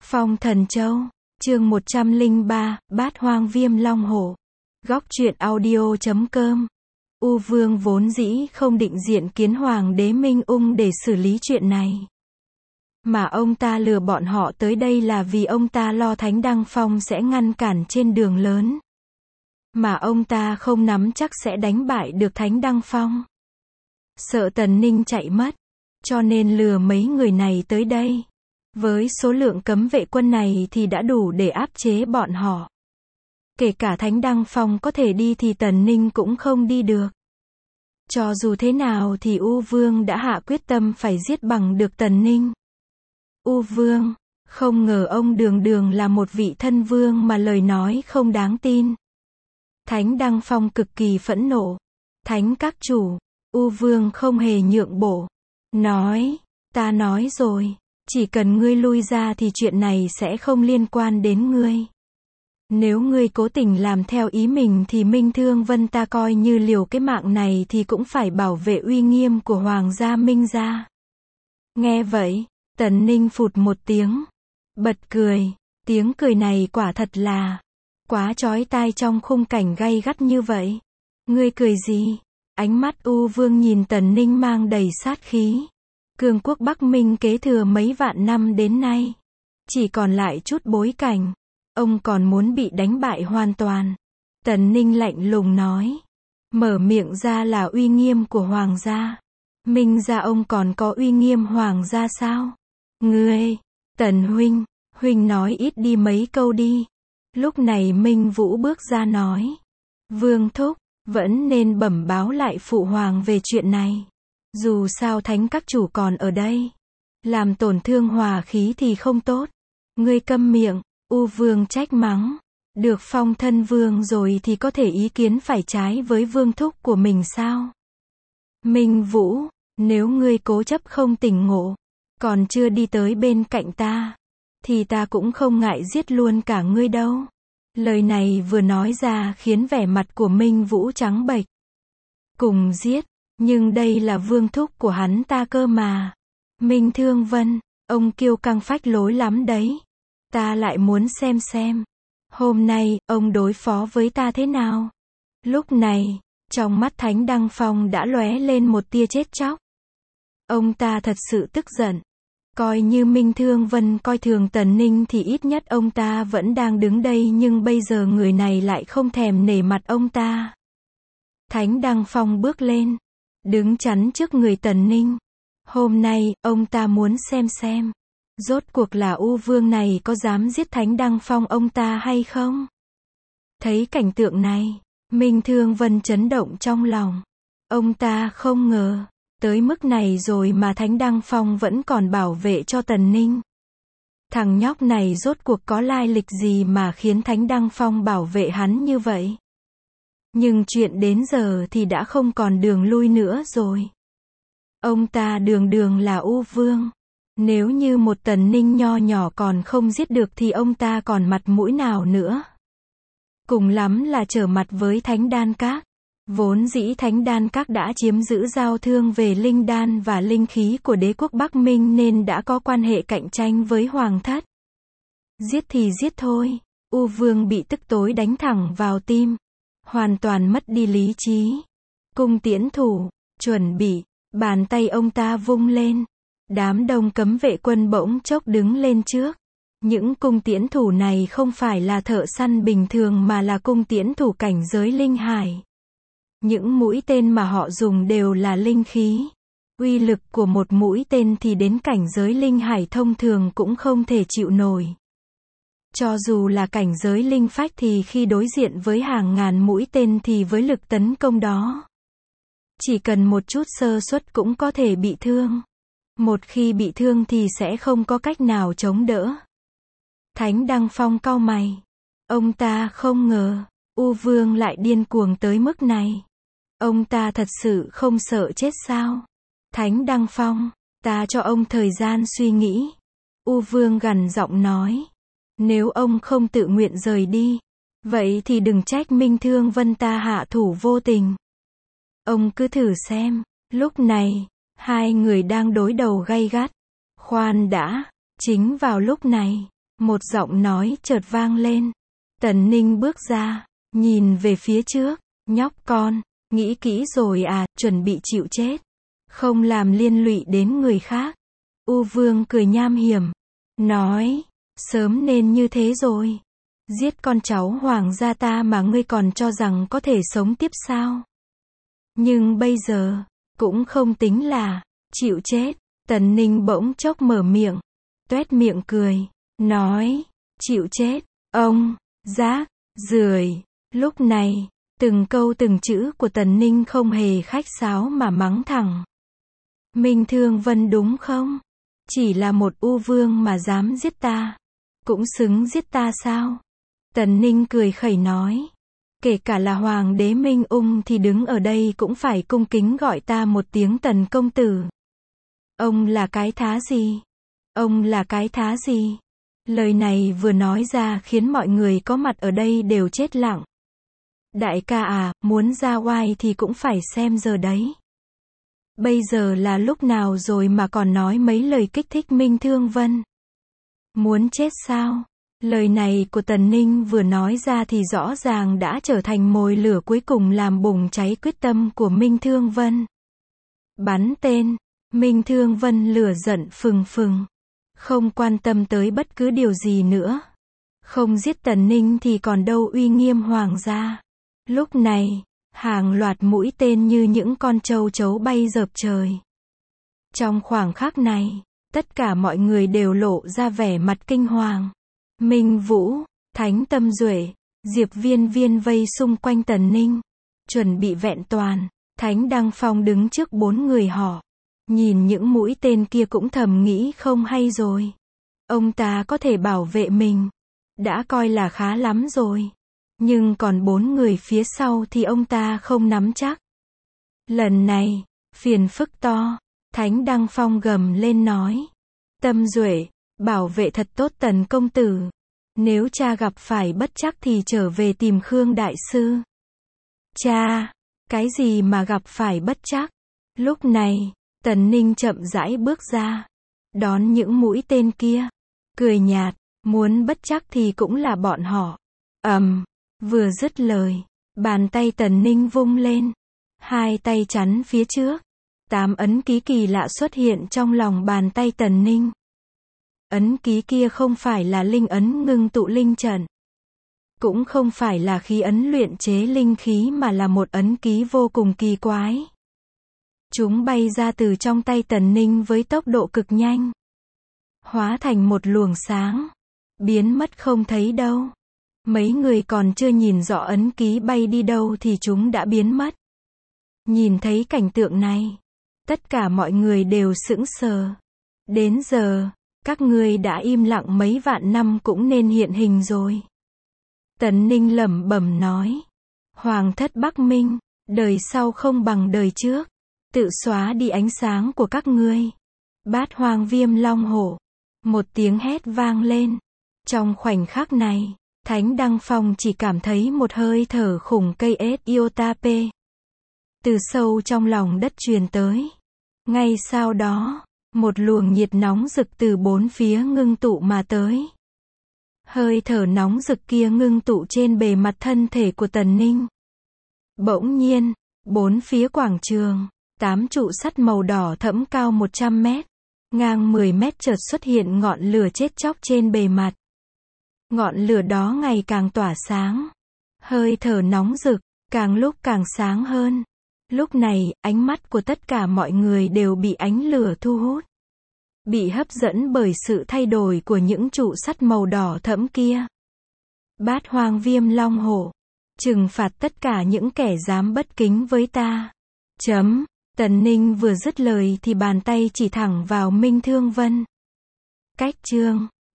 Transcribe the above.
Phong Thần Châu, chương 103, Bát Hoang Viêm Long Hổ. Góc truyện audio.com. U Vương vốn dĩ không định diện kiến Hoàng đế Minh Ung để xử lý chuyện này. Mà ông ta lừa bọn họ tới đây là vì ông ta lo Thánh Đăng Phong sẽ ngăn cản trên đường lớn. Mà ông ta không nắm chắc sẽ đánh bại được Thánh Đăng Phong. Sợ Tần Ninh chạy mất, cho nên lừa mấy người này tới đây. Với số lượng cấm vệ quân này thì đã đủ để áp chế bọn họ. Kể cả Thánh Đăng Phong có thể đi thì Tần Ninh cũng không đi được. Cho dù thế nào thì U Vương đã hạ quyết tâm phải giết bằng được Tần Ninh. U Vương, không ngờ ông đường đường là một vị thân vương mà lời nói không đáng tin. Thánh Đăng Phong cực kỳ phẫn nộ. Thánh các chủ, U Vương không hề nhượng bộ. Nói, ta nói rồi, chỉ cần ngươi lui ra thì chuyện này sẽ không liên quan đến ngươi. Nếu ngươi cố tình làm theo ý mình thì Minh Thương Vân ta coi như liều cái mạng này thì cũng phải bảo vệ uy nghiêm của Hoàng gia Minh gia. Nghe vậy, Tần Ninh phụt một tiếng, bật cười. Tiếng cười này quả thật là quá chói tai trong khung cảnh gay gắt như vậy. Ngươi cười gì? Ánh mắt U Vương nhìn Tần Ninh mang đầy sát khí. Cương quốc Bắc Minh kế thừa mấy vạn năm đến nay, chỉ còn lại chút bối cảnh. Ông còn muốn bị đánh bại hoàn toàn. Tần Ninh lạnh lùng nói. Mở miệng ra là uy nghiêm của Hoàng gia. Minh gia ông còn có uy nghiêm Hoàng gia sao? Ngươi, Tần huynh nói ít đi mấy câu đi. Lúc này Minh Vũ bước ra nói. Vương thúc, vẫn nên bẩm báo lại phụ hoàng về chuyện này. Dù sao Thánh các chủ còn ở đây. Làm tổn thương hòa khí thì không tốt. Ngươi câm miệng. U Vương trách mắng. Được phong thân vương rồi thì có thể ý kiến phải trái với vương thúc của mình sao? Minh Vũ, nếu ngươi cố chấp không tỉnh ngộ, còn chưa đi tới bên cạnh ta, thì ta cũng không ngại giết luôn cả ngươi đâu. Lời này vừa nói ra khiến vẻ mặt của Minh Vũ trắng bệch. Cùng giết, nhưng đây là vương thúc của hắn ta cơ mà. Minh Thương Vân, ông kiêu căng phách lối lắm đấy. Ta lại muốn xem, hôm nay, ông đối phó với ta thế nào? Lúc này, trong mắt Thánh Đăng Phong đã lóe lên một tia chết chóc. Ông ta thật sự tức giận. Coi như Minh Thương Vân coi thường Tần Ninh thì ít nhất ông ta vẫn đang đứng đây, nhưng bây giờ người này lại không thèm nể mặt ông ta. Thánh Đăng Phong bước lên, đứng chắn trước người Tần Ninh. Hôm nay, ông ta muốn xem. Rốt cuộc là U Vương này có dám giết Thánh Đăng Phong ông ta hay không? Thấy cảnh tượng này, Minh Thương Vân chấn động trong lòng. Ông ta không ngờ, tới mức này rồi mà Thánh Đăng Phong vẫn còn bảo vệ cho Tần Ninh. Thằng nhóc này rốt cuộc có lai lịch gì mà khiến Thánh Đăng Phong bảo vệ hắn như vậy? Nhưng chuyện đến giờ thì đã không còn đường lui nữa rồi. Ông ta đường đường là U Vương. Nếu như một Tần Ninh nho nhỏ còn không giết được thì ông ta còn mặt mũi nào nữa? Cùng lắm là trở mặt với Thánh Đan Các. Vốn dĩ Thánh Đan Các đã chiếm giữ giao thương về linh đan và linh khí của đế quốc Bắc Minh nên đã có quan hệ cạnh tranh với Hoàng thất. Giết thì giết thôi. U Vương bị tức tối đánh thẳng vào tim. Hoàn toàn mất đi lý trí. Cung tiễn thủ, chuẩn bị, bàn tay ông ta vung lên. Đám đông cấm vệ quân bỗng chốc đứng lên trước. Những cung tiễn thủ này không phải là thợ săn bình thường mà là cung tiễn thủ cảnh giới linh hải. Những mũi tên mà họ dùng đều là linh khí. Uy lực của một mũi tên thì đến cảnh giới linh hải thông thường cũng không thể chịu nổi. Cho dù là cảnh giới linh phách thì khi đối diện với hàng ngàn mũi tên thì với lực tấn công đó, chỉ cần một chút sơ suất cũng có thể bị thương. Một khi bị thương thì sẽ không có cách nào chống đỡ. Thánh Đăng Phong cau mày. Ông ta không ngờ, U Vương lại điên cuồng tới mức này. Ông ta thật sự không sợ chết sao? Thánh Đăng Phong, ta cho ông thời gian suy nghĩ. U Vương gằn giọng nói. Nếu ông không tự nguyện rời đi, vậy thì đừng trách Minh Thương Vân ta hạ thủ vô tình. Ông cứ thử xem. Lúc này, hai người đang đối đầu gay gắt. Khoan đã, chính vào lúc này, Một giọng nói chợt vang lên. Tần Ninh bước ra, nhìn về phía trước. Nhóc con, nghĩ kỹ rồi à, chuẩn bị chịu chết. Không làm liên lụy đến người khác. U Vương cười nham hiểm. Nói, sớm nên như thế rồi. Giết con cháu hoàng gia ta mà ngươi còn cho rằng có thể sống tiếp sao? Nhưng bây giờ, cũng không tính là chịu chết. Tần Ninh bỗng chốc mở miệng, toét miệng cười, nói, chịu chết, ông, rác, rưởi. Lúc này, từng câu từng chữ của Tần Ninh không hề khách sáo mà mắng thẳng. Minh Thương Vân đúng không? Chỉ là một U Vương mà dám giết ta. Cũng xứng giết ta sao? Tần Ninh cười khẩy nói. Kể cả là Hoàng đế Minh Ung thì đứng ở đây cũng phải cung kính gọi ta một tiếng Tần công tử. Ông là cái thá gì? Ông là cái thá gì? Lời này vừa nói ra khiến mọi người có mặt ở đây đều chết lặng. Đại ca à, muốn ra oai thì cũng phải xem giờ đấy. Bây giờ là lúc nào rồi mà còn nói mấy lời kích thích Minh Thương Vân? Muốn chết sao? Lời này của Tần Ninh vừa nói ra thì rõ ràng đã trở thành mồi lửa cuối cùng làm bùng cháy quyết tâm của Minh Thương Vân. Bắn tên, Minh Thương Vân lửa giận phừng phừng. Không quan tâm tới bất cứ điều gì nữa. Không giết Tần Ninh thì còn đâu uy nghiêm hoàng gia. Lúc này, hàng loạt mũi tên như những con châu chấu bay dợp trời. Trong khoảng khắc này, tất cả mọi người đều lộ ra vẻ mặt kinh hoàng. Minh Vũ, Thánh Tâm Duệ, Diệp Viên Viên vây xung quanh Tần Ninh. Chuẩn bị vẹn toàn, Thánh Đăng Phong đứng trước 4 người họ. Nhìn những mũi tên kia cũng thầm nghĩ không hay rồi. Ông ta có thể bảo vệ mình. Đã coi là khá lắm rồi. Nhưng còn 4 người phía sau thì ông ta không nắm chắc. Lần này, phiền phức to. Thánh Đăng Phong gầm lên nói. Tâm Duệ, bảo vệ thật tốt Tần công tử. Nếu cha gặp phải bất trắc thì trở về tìm Khương Đại Sư. Cha, cái gì mà gặp phải bất trắc? Lúc này, Tần Ninh chậm rãi bước ra. Đón những mũi tên kia. Cười nhạt, muốn bất trắc thì cũng là bọn họ. Vừa dứt lời, bàn tay Tần Ninh vung lên. 2 tay chắn phía trước. 8 ấn ký kỳ lạ xuất hiện trong lòng bàn tay Tần Ninh. Ấn ký kia không phải là linh ấn ngưng tụ linh trận. Cũng không phải là khí ấn luyện chế linh khí mà là một ấn ký vô cùng kỳ quái. Chúng bay ra từ trong tay Tần Ninh với tốc độ cực nhanh. Hóa thành một luồng sáng. Biến mất không thấy đâu. Mấy người còn chưa nhìn rõ ấn ký bay đi đâu thì chúng đã biến mất. Nhìn thấy cảnh tượng này, tất cả mọi người đều sững sờ. Đến giờ, các ngươi đã im lặng mấy vạn năm cũng nên hiện hình rồi. Tần Ninh lẩm bẩm nói. Hoàng thất Bắc Minh, đời sau không bằng đời trước. Tự xóa đi ánh sáng của các ngươi. Bát Hoang Viêm Long Hổ. Một tiếng hét vang lên. Trong khoảnh khắc này, Thánh Đăng Phong chỉ cảm thấy một hơi thở khủng cây Iotape. Từ sâu trong lòng đất truyền tới. Ngay sau đó, một luồng nhiệt nóng rực từ 4 phía ngưng tụ mà tới. Hơi thở nóng rực kia ngưng tụ trên bề mặt thân thể của Tần Ninh. Bỗng nhiên, 4 phía quảng trường, 8 trụ sắt màu đỏ thẫm cao 100 mét, ngang 10 mét chợt xuất hiện ngọn lửa chết chóc trên bề mặt. Ngọn lửa đó ngày càng tỏa sáng. Hơi thở nóng rực, càng lúc càng sáng hơn. Lúc này, ánh mắt của tất cả mọi người đều bị ánh lửa thu hút. Bị hấp dẫn bởi sự thay đổi của những trụ sắt màu đỏ thẫm kia. Bát Hoang Viêm Long Hổ. Trừng phạt tất cả những kẻ dám bất kính với ta. Tần Ninh vừa dứt lời thì bàn tay chỉ thẳng vào Minh Thương Vân. Cách chương